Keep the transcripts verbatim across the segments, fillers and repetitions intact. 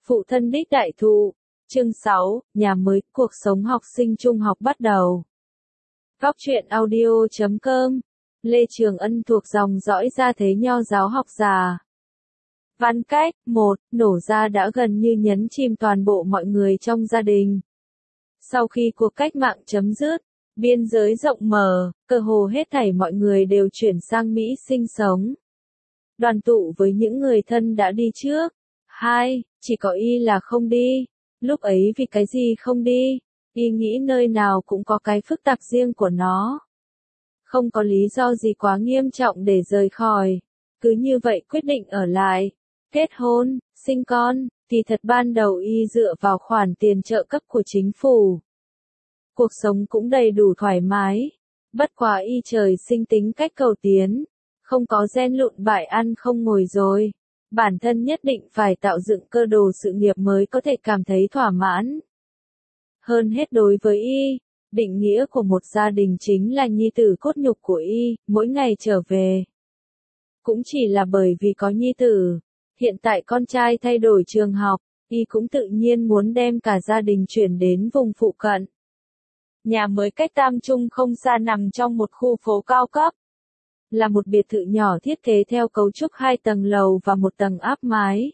Phụ thân đích đại thụ. Chương sáu, nhà mới, cuộc sống học sinh trung học bắt đầu. Góc truyện audio chấm com. Lê Trường Ân thuộc dòng dõi gia thế nho giáo học già. Văn cách, một, nổ ra đã gần như nhấn chìm toàn bộ mọi người trong gia đình. Sau khi cuộc cách mạng chấm dứt, biên giới rộng mở, cơ hồ hết thảy mọi người đều chuyển sang Mỹ sinh sống. Đoàn tụ với những người thân đã đi trước. Hai, chỉ có Y là không đi. Lúc ấy vì cái gì không đi? Y nghĩ nơi nào cũng có cái phức tạp riêng của nó. Không có lý do gì quá nghiêm trọng để rời khỏi. Cứ như vậy quyết định ở lại. Kết hôn, sinh con, thì thật ban đầu Y dựa vào khoản tiền trợ cấp của chính phủ. Cuộc sống cũng đầy đủ thoải mái. Bất quá Y trời sinh tính cách cầu tiến. Không có gen lụn bại ăn không ngồi rồi. Bản thân nhất định phải tạo dựng cơ đồ sự nghiệp mới có thể cảm thấy thỏa mãn. Hơn hết đối với Y, định nghĩa của một gia đình chính là nhi tử cốt nhục của Y, mỗi ngày trở về. Cũng chỉ là bởi vì có nhi tử, hiện tại con trai thay đổi trường học, Y cũng tự nhiên muốn đem cả gia đình chuyển đến vùng phụ cận. Nhà mới cách Tam Trung không xa nằm trong một khu phố cao cấp. Là một biệt thự nhỏ thiết kế theo cấu trúc hai tầng lầu và một tầng áp mái.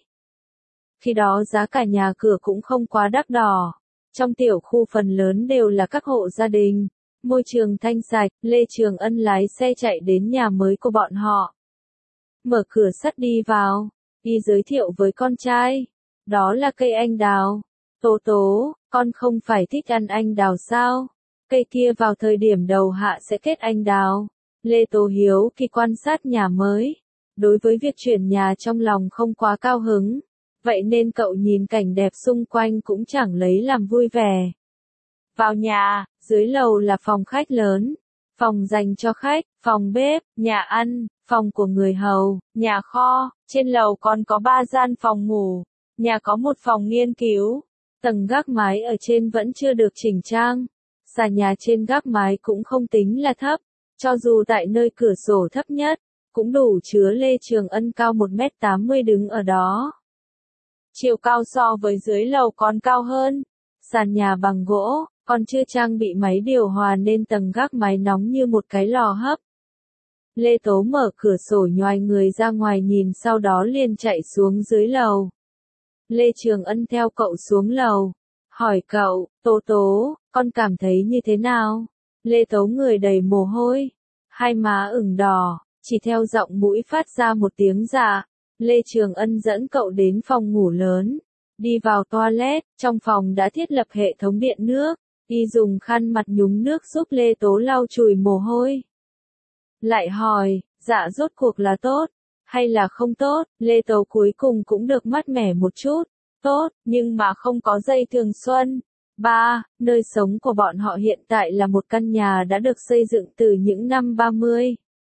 Khi đó giá cả nhà cửa cũng không quá đắt đỏ. Trong tiểu khu phần lớn đều là các hộ gia đình. Môi trường thanh sạch, Lê Trường Ân lái xe chạy đến nhà mới của bọn họ. Mở cửa sắt đi vào, Y giới thiệu với con trai. Đó là cây anh đào. Tố tố, con không phải thích ăn anh đào sao? Cây kia vào thời điểm đầu hạ sẽ kết anh đào. Lê Tố Hiếu khi quan sát nhà mới, đối với việc chuyển nhà trong lòng không quá cao hứng, vậy nên cậu nhìn cảnh đẹp xung quanh cũng chẳng lấy làm vui vẻ. Vào nhà, dưới lầu là phòng khách lớn, phòng dành cho khách, phòng bếp, nhà ăn, phòng của người hầu, nhà kho, trên lầu còn có ba gian phòng ngủ, nhà có một phòng nghiên cứu, tầng gác mái ở trên vẫn chưa được chỉnh trang, xà nhà trên gác mái cũng không tính là thấp. Cho dù tại nơi cửa sổ thấp nhất, cũng đủ chứa Lê Trường Ân cao một mét tám mươi đứng ở đó. Chiều cao so với dưới lầu còn cao hơn. Sàn nhà bằng gỗ, còn chưa trang bị máy điều hòa nên tầng gác mái nóng như một cái lò hấp. Lê Tố mở cửa sổ nhoài người ra ngoài nhìn sau đó liền chạy xuống dưới lầu. Lê Trường Ân theo cậu xuống lầu. Hỏi cậu, Tố Tố, con cảm thấy như thế nào? Lê Tố người đầy mồ hôi, hai má ửng đỏ, chỉ theo giọng mũi phát ra một tiếng dạ. Lê Trường Ân dẫn cậu đến phòng ngủ lớn, đi vào toilet, trong phòng đã thiết lập hệ thống điện nước, Y dùng khăn mặt nhúng nước giúp Lê Tố lau chùi mồ hôi. Lại hỏi, dạ rốt cuộc là tốt, hay là không tốt? Lê Tố cuối cùng cũng được mát mẻ một chút, tốt, nhưng mà không có dây thường xuân. ba. Nơi sống của bọn họ hiện tại là một căn nhà đã được xây dựng từ những năm ba mươi,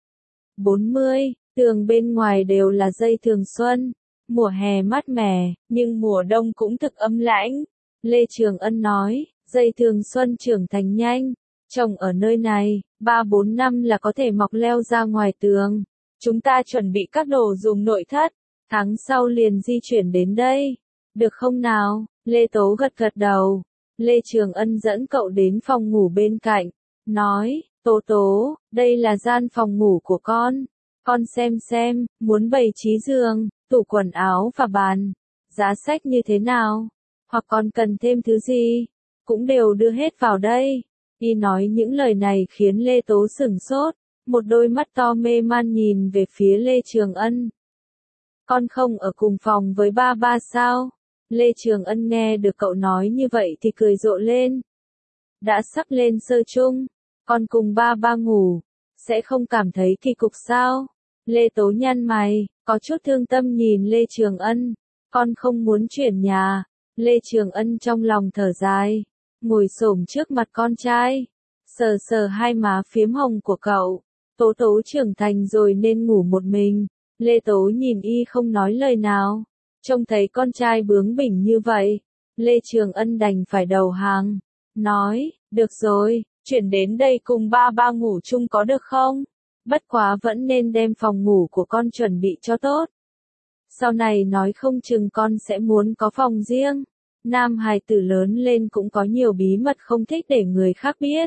bốn mươi, tường bên ngoài đều là dây thường xuân. Mùa hè mát mẻ, nhưng mùa đông cũng thực âm lãnh. Lê Trường Ân nói, dây thường xuân trưởng thành nhanh, trồng ở nơi này, ba bốn năm là có thể mọc leo ra ngoài tường. Chúng ta chuẩn bị các đồ dùng nội thất, tháng sau liền di chuyển đến đây. Được không nào? Lê Tố gật gật đầu. Lê Trường Ân dẫn cậu đến phòng ngủ bên cạnh, nói, Tố Tố, đây là gian phòng ngủ của con. Con xem xem, muốn bày trí giường, tủ quần áo và bàn, giá sách như thế nào? Hoặc con cần thêm thứ gì? Cũng đều đưa hết vào đây. Y nói những lời này khiến Lê Tố sửng sốt, một đôi mắt to mê man nhìn về phía Lê Trường Ân. Con không ở cùng phòng với ba ba sao? Lê Trường Ân nghe được cậu nói như vậy thì cười rộ lên. Đã sắp lên sơ chung, con cùng ba ba ngủ, sẽ không cảm thấy kỳ cục sao? Lê Tố nhăn mày, có chút thương tâm nhìn Lê Trường Ân. Con không muốn chuyển nhà. Lê Trường Ân trong lòng thở dài, ngồi xổm trước mặt con trai, sờ sờ hai má phiếm hồng của cậu. Tố Tố trưởng thành rồi nên ngủ một mình. Lê Tố nhìn Y không nói lời nào. Trông thấy con trai bướng bỉnh như vậy, Lê Trường Ân đành phải đầu hàng, nói, được rồi, chuyển đến đây cùng ba ba ngủ chung có được không? Bất quá vẫn nên đem phòng ngủ của con chuẩn bị cho tốt. Sau này nói không chừng con sẽ muốn có phòng riêng. Nam hài tử lớn lên cũng có nhiều bí mật không thích để người khác biết.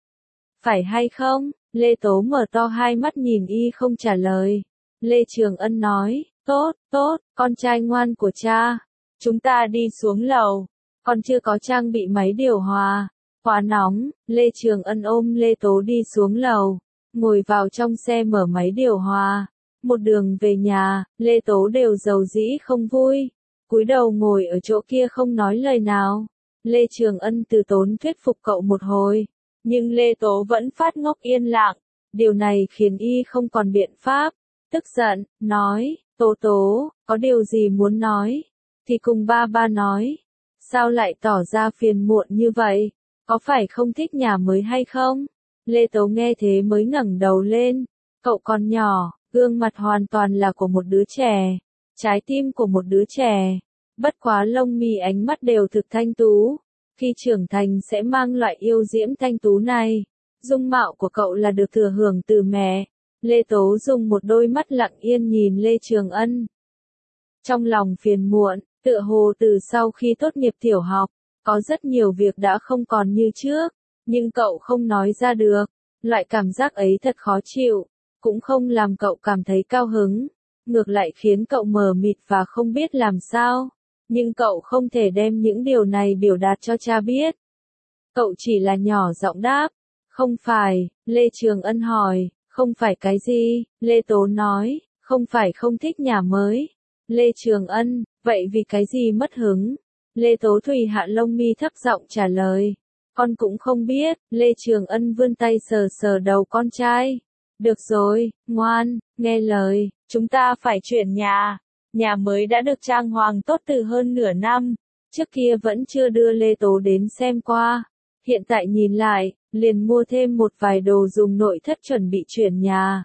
Phải hay không? Lê Tố mở to hai mắt nhìn y không trả lời. Lê Trường Ân nói, tốt, tốt, con trai ngoan của cha. Chúng ta đi xuống lầu. Con chưa có trang bị máy điều hòa. Quá nóng, Lê Trường Ân ôm Lê Tố đi xuống lầu. Ngồi vào trong xe mở máy điều hòa. Một đường về nhà, Lê Tố đều giàu dĩ không vui. Cúi đầu ngồi ở chỗ kia không nói lời nào. Lê Trường Ân từ tốn thuyết phục cậu một hồi. Nhưng Lê Tố vẫn phát ngốc yên lặng. Điều này khiến y không còn biện pháp. Tức giận, nói, Tố Tố, có điều gì muốn nói? Thì cùng ba ba nói. Sao lại tỏ ra phiền muộn như vậy? Có phải không thích nhà mới hay không? Lê Tố nghe thế mới ngẩng đầu lên. Cậu còn nhỏ, gương mặt hoàn toàn là của một đứa trẻ. Trái tim của một đứa trẻ. Bất quá lông mi ánh mắt đều thực thanh tú. Khi trưởng thành sẽ mang loại yêu diễm thanh tú này. Dung mạo của cậu là được thừa hưởng từ mẹ. Lê Tố dùng một đôi mắt lặng yên nhìn Lê Trường Ân. Trong lòng phiền muộn, tựa hồ từ sau khi tốt nghiệp tiểu học, có rất nhiều việc đã không còn như trước, nhưng cậu không nói ra được. Loại cảm giác ấy thật khó chịu, cũng không làm cậu cảm thấy cao hứng, ngược lại khiến cậu mờ mịt và không biết làm sao. Nhưng cậu không thể đem những điều này biểu đạt cho cha biết. Cậu chỉ là nhỏ giọng đáp, không phải. Lê Trường Ân hỏi, không phải cái gì? Lê Tố nói, không phải không thích nhà mới. Lê Trường Ân, vậy vì cái gì mất hứng? Lê Tố Thủy hạ lông mi thấp giọng trả lời, con cũng không biết. Lê Trường Ân vươn tay sờ sờ đầu con trai. Được rồi, ngoan, nghe lời, chúng ta phải chuyển nhà. Nhà mới đã được trang hoàng tốt từ hơn nửa năm, trước kia vẫn chưa đưa Lê Tố đến xem qua. Hiện tại nhìn lại, liền mua thêm một vài đồ dùng nội thất chuẩn bị chuyển nhà.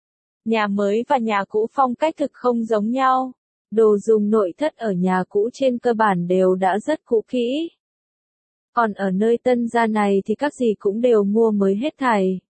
Nhà mới và nhà cũ phong cách thực không giống nhau. Đồ dùng nội thất ở nhà cũ trên cơ bản đều đã rất cũ kỹ. Còn ở nơi tân gia này thì các gì cũng đều mua mới hết thảy.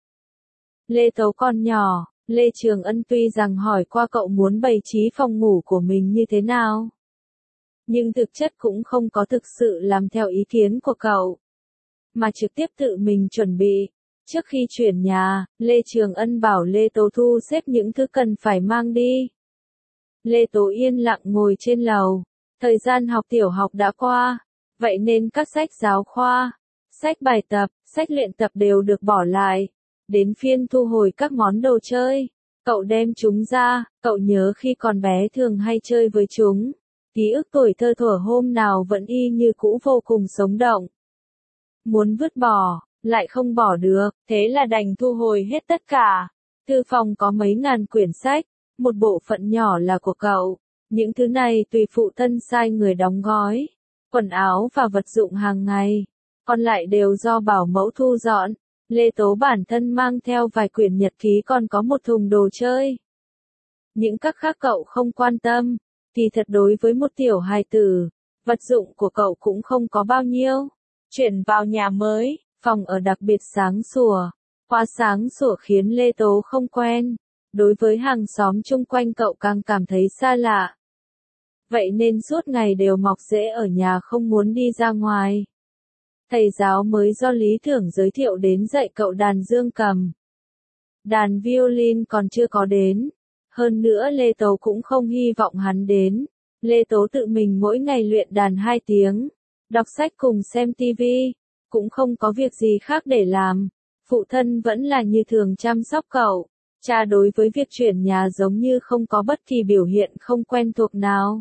Lê Tố còn nhỏ, Lê Trường Ân tuy rằng hỏi qua cậu muốn bày trí phòng ngủ của mình như thế nào, nhưng thực chất cũng không có thực sự làm theo ý kiến của cậu, mà trực tiếp tự mình chuẩn bị. Trước khi chuyển nhà, Lê Trường Ân bảo Lê Tố thu xếp những thứ cần phải mang đi. Lê Tố yên lặng ngồi trên lầu. Thời gian học tiểu học đã qua, vậy nên các sách giáo khoa, sách bài tập, sách luyện tập đều được bỏ lại. Đến phiên thu hồi các món đồ chơi, cậu đem chúng ra. Cậu nhớ khi còn bé thường hay chơi với chúng. Ký ức tuổi thơ thuở hôm nào vẫn y như cũ, vô cùng sống động. Muốn vứt bỏ, lại không bỏ được, thế là đành thu hồi hết tất cả. Thư phòng có mấy ngàn quyển sách, một bộ phận nhỏ là của cậu. Những thứ này tùy phụ thân sai người đóng gói. Quần áo và vật dụng hàng ngày, còn lại đều do bảo mẫu thu dọn. Lê Tố bản thân mang theo vài quyển nhật ký, còn có một thùng đồ chơi. Những các khác cậu không quan tâm. Thì thật đối với một tiểu hài tử, vật dụng của cậu cũng không có bao nhiêu. Chuyển vào nhà mới, phòng ở đặc biệt sáng sủa. Quá sáng sủa khiến Lê Tố không quen. Đối với hàng xóm chung quanh cậu càng cảm thấy xa lạ. Vậy nên suốt ngày đều mọc rễ ở nhà, không muốn đi ra ngoài. Thầy giáo mới do Lý Thưởng giới thiệu đến dạy cậu đàn dương cầm. Đàn violin còn chưa có đến. Hơn nữa Lê Tố cũng không hy vọng hắn đến. Lê Tố tự mình mỗi ngày luyện đàn hai tiếng. Đọc sách cùng xem tivi. Cũng không có việc gì khác để làm. Phụ thân vẫn là như thường chăm sóc cậu. Cha đối với việc chuyển nhà giống như không có bất kỳ biểu hiện không quen thuộc nào.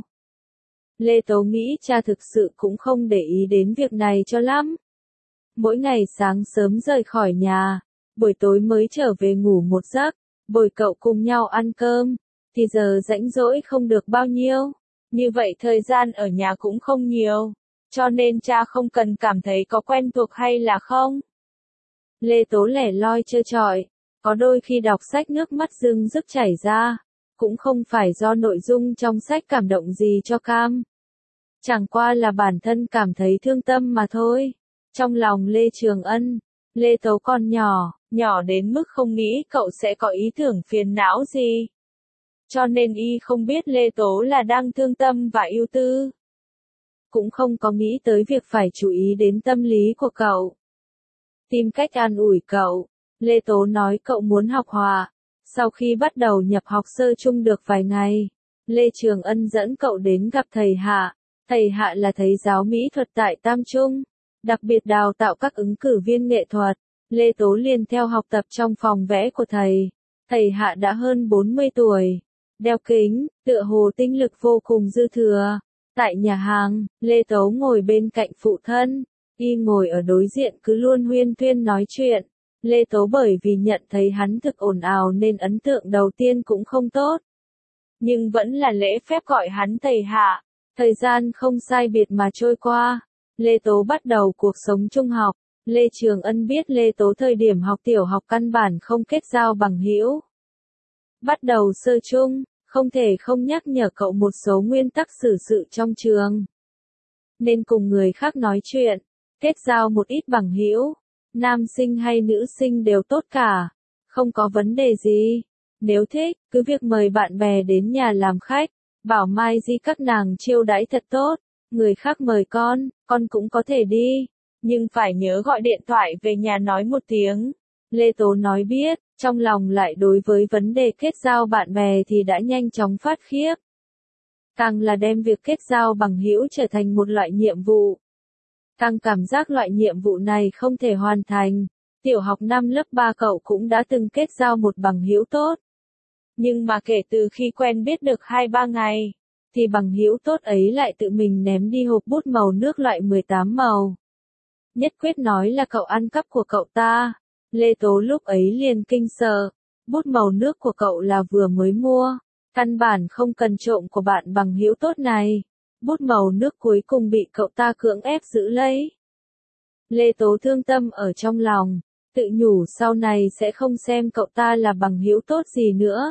Lê Tố nghĩ cha thực sự cũng không để ý đến việc này cho lắm. Mỗi ngày sáng sớm rời khỏi nhà, buổi tối mới trở về ngủ một giấc, bồi cậu cùng nhau ăn cơm, thì giờ rãnh rỗi không được bao nhiêu. Như vậy thời gian ở nhà cũng không nhiều, cho nên cha không cần cảm thấy có quen thuộc hay là không. Lê Tố lẻ loi trơ trọi, có đôi khi đọc sách nước mắt rưng rức chảy ra, cũng không phải do nội dung trong sách cảm động gì cho cam. Chẳng qua là bản thân cảm thấy thương tâm mà thôi. Trong lòng Lê Trường Ân, Lê Tố còn nhỏ, nhỏ đến mức không nghĩ cậu sẽ có ý tưởng phiền não gì. cho nên y không biết Lê Tố là đang thương tâm và ưu tư. Cũng không có nghĩ tới việc phải chú ý đến tâm lý của cậu. Tìm cách an ủi cậu, Lê Tố nói cậu muốn học họa. Sau khi bắt đầu nhập học sơ chung được vài ngày, Lê Trường Ân dẫn cậu đến gặp thầy Hạ. Thầy Hạ là thầy giáo mỹ thuật tại Tam Trung, đặc biệt đào tạo các ứng cử viên nghệ thuật. Lê Tố liền theo học tập trong phòng vẽ của thầy. Thầy Hạ đã hơn bốn mươi tuổi, đeo kính, tựa hồ tinh lực vô cùng dư thừa. Tại nhà hàng, Lê Tố ngồi bên cạnh phụ thân, y ngồi ở đối diện cứ luôn huyên thuyên nói chuyện. Lê Tố bởi vì nhận thấy hắn thực ồn ào nên ấn tượng đầu tiên cũng không tốt. Nhưng vẫn là lễ phép gọi hắn thầy Hạ. Thời gian không sai biệt mà trôi qua. Lê Tố bắt đầu cuộc sống trung học. Lê Trường Ân biết Lê Tố thời điểm học tiểu học căn bản không kết giao bằng hữu. Bắt đầu sơ chung, không thể không nhắc nhở cậu một số nguyên tắc xử sự trong trường. Nên cùng người khác nói chuyện, kết giao một ít bằng hữu, nam sinh hay nữ sinh đều tốt cả, không có vấn đề gì. Nếu thích, cứ việc mời bạn bè đến nhà làm khách, bảo Mai Di các nàng chiêu đãi thật tốt, người khác mời con, con cũng có thể đi, nhưng phải nhớ gọi điện thoại về nhà nói một tiếng. Lê Tố nói biết, trong lòng lại đối với vấn đề kết giao bạn bè thì đã nhanh chóng phát khiếp. Càng là đem việc kết giao bằng hữu trở thành một loại nhiệm vụ, càng cảm giác loại nhiệm vụ này không thể hoàn thành. Tiểu học năm lớp ba cậu cũng đã từng kết giao một bằng hữu tốt. Nhưng mà kể từ khi quen biết được hai ba ngày, thì bằng hữu tốt ấy lại tự mình ném đi hộp bút màu nước loại mười tám màu. Nhất quyết nói là cậu ăn cắp của cậu ta. Lê Tố lúc ấy liền kinh sợ, bút màu nước của cậu là vừa mới mua, căn bản không cần trộm của bạn bằng hữu tốt này. Bút màu nước cuối cùng bị cậu ta cưỡng ép giữ lấy. Lê Tố thương tâm ở trong lòng, tự nhủ sau này sẽ không xem cậu ta là bằng hữu tốt gì nữa.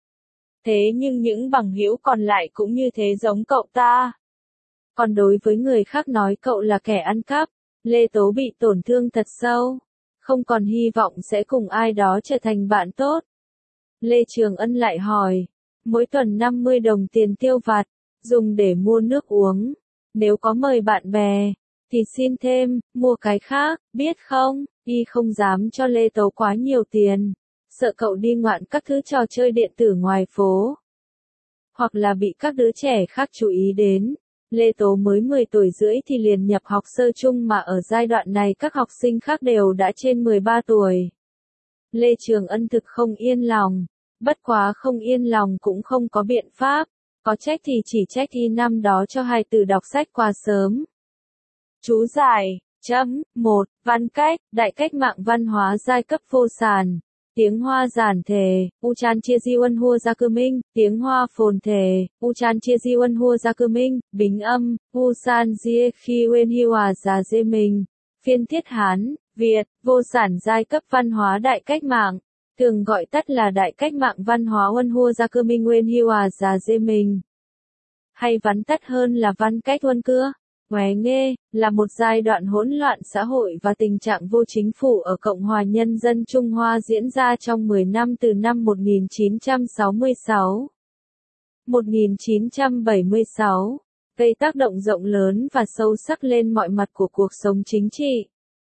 Thế nhưng những bằng hữu còn lại cũng như thế giống cậu ta. Còn đối với người khác nói cậu là kẻ ăn cắp, Lê Tố bị tổn thương thật sâu, không còn hy vọng sẽ cùng ai đó trở thành bạn tốt. Lê Trường Ân lại hỏi, mỗi tuần năm mươi đồng tiền tiêu vặt, dùng để mua nước uống, nếu có mời bạn bè, thì xin thêm, mua cái khác, biết không? Y không dám cho Lê Tố quá nhiều tiền, sợ cậu đi ngoạn các thứ trò chơi điện tử ngoài phố, hoặc là bị các đứa trẻ khác chú ý đến. Lê Tố mới mười tuổi rưỡi thì liền nhập học sơ chung mà ở giai đoạn này các học sinh khác đều đã trên mười ba tuổi. Lê Trường Ân thực không yên lòng, bất quá không yên lòng cũng không có biện pháp, có trách thì chỉ trách y năm đó cho hài tử đọc sách quá sớm. Chú giải, chấm, một, văn cách, đại cách mạng văn hóa giai cấp vô sản. Tiếng Hoa giản thể, Uchan chia di uân hua gia cư minh, tiếng Hoa phồn thể, Uchan chia di uân hua gia cư minh, bình âm, Usan jie khi uyên hi hòa già dê mình. Phiên thiết Hán, Việt, vô sản giai cấp văn hóa đại cách mạng, thường gọi tắt là đại cách mạng văn hóa uân hua gia cư minh uyên hi hòa già dê mình. Hay vắn tắt hơn là văn cách uân cưa. Ngoé nghê, là một giai đoạn hỗn loạn xã hội và tình trạng vô chính phủ ở Cộng hòa Nhân dân Trung Hoa diễn ra trong mười năm từ năm một nghìn chín trăm sáu mươi sáu đến một nghìn chín trăm bảy mươi sáu, gây tác động rộng lớn và sâu sắc lên mọi mặt của cuộc sống chính trị,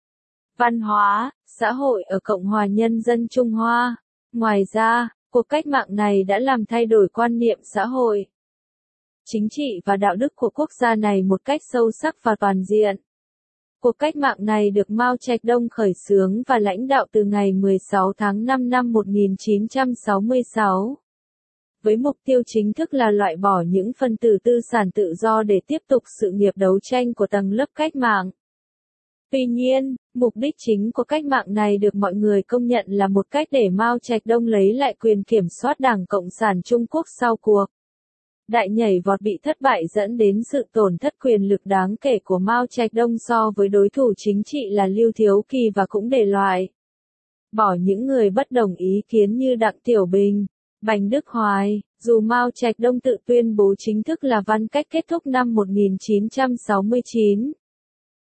văn hóa, xã hội ở Cộng hòa Nhân dân Trung Hoa. Ngoài ra, cuộc cách mạng này đã làm thay đổi quan niệm xã hội, chính trị và đạo đức của quốc gia này một cách sâu sắc và toàn diện. Cuộc cách mạng này được Mao Trạch Đông khởi xướng và lãnh đạo từ ngày mười sáu tháng năm năm một nghìn chín trăm sáu mươi sáu. Với mục tiêu chính thức là loại bỏ những phần tử tư sản tự do để tiếp tục sự nghiệp đấu tranh của tầng lớp cách mạng. Tuy nhiên, mục đích chính của cách mạng này được mọi người công nhận là một cách để Mao Trạch Đông lấy lại quyền kiểm soát Đảng Cộng sản Trung Quốc sau cuộc đại nhảy vọt bị thất bại dẫn đến sự tổn thất quyền lực đáng kể của Mao Trạch Đông so với đối thủ chính trị là Lưu Thiếu Kỳ và cũng để loại bỏ những người bất đồng ý kiến như Đặng Tiểu Bình, Bành Đức Hoài. Dù Mao Trạch Đông tự tuyên bố chính thức là văn cách kết thúc năm một nghìn chín trăm sáu mươi chín,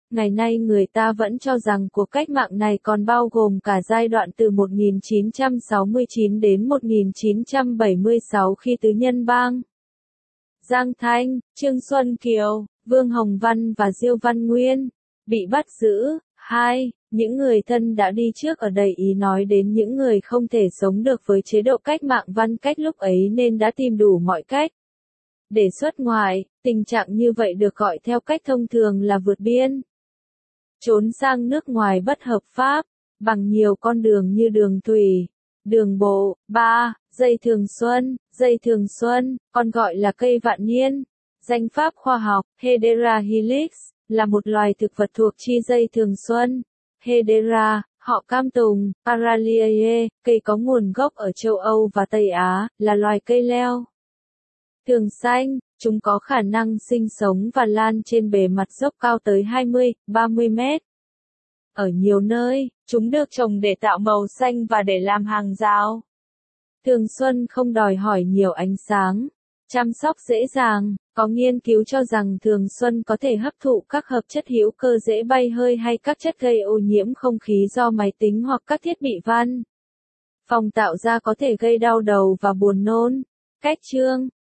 Ngày nay người ta vẫn cho rằng cuộc cách mạng này còn bao gồm cả giai đoạn từ một nghìn chín trăm sáu mươi chín đến một nghìn chín trăm bảy mươi sáu khi tứ nhân bang Giang Thanh, Trương Xuân Kiều, Vương Hồng Văn và Diêu Văn Nguyên bị bắt giữ. Hai, những người thân đã đi trước ở đây ý nói đến những người không thể sống được với chế độ cách mạng Văn Cách lúc ấy nên đã tìm đủ mọi cách để xuất ngoại. Tình trạng như vậy được gọi theo cách thông thường là vượt biên, trốn sang nước ngoài bất hợp pháp, bằng nhiều con đường như đường thủy, đường bộ. Ba. Dây thường xuân. Dây thường xuân, còn gọi là cây vạn niên, danh pháp khoa học, Hedera helix, là một loài thực vật thuộc chi dây thường xuân. Hedera, họ cam tùng, Paraliae, cây có nguồn gốc ở châu Âu và Tây Á, là loài cây leo thường xanh. Chúng có khả năng sinh sống và lan trên bề mặt dốc cao tới hai mươi đến ba mươi mét. Ở nhiều nơi, chúng được trồng để tạo màu xanh và để làm hàng rào. Thường xuân không đòi hỏi nhiều ánh sáng, chăm sóc dễ dàng. Có nghiên cứu cho rằng thường xuân có thể hấp thụ các hợp chất hữu cơ dễ bay hơi hay các chất gây ô nhiễm không khí do máy tính hoặc các thiết bị văn phòng tạo ra có thể gây đau đầu và buồn nôn. Cách chương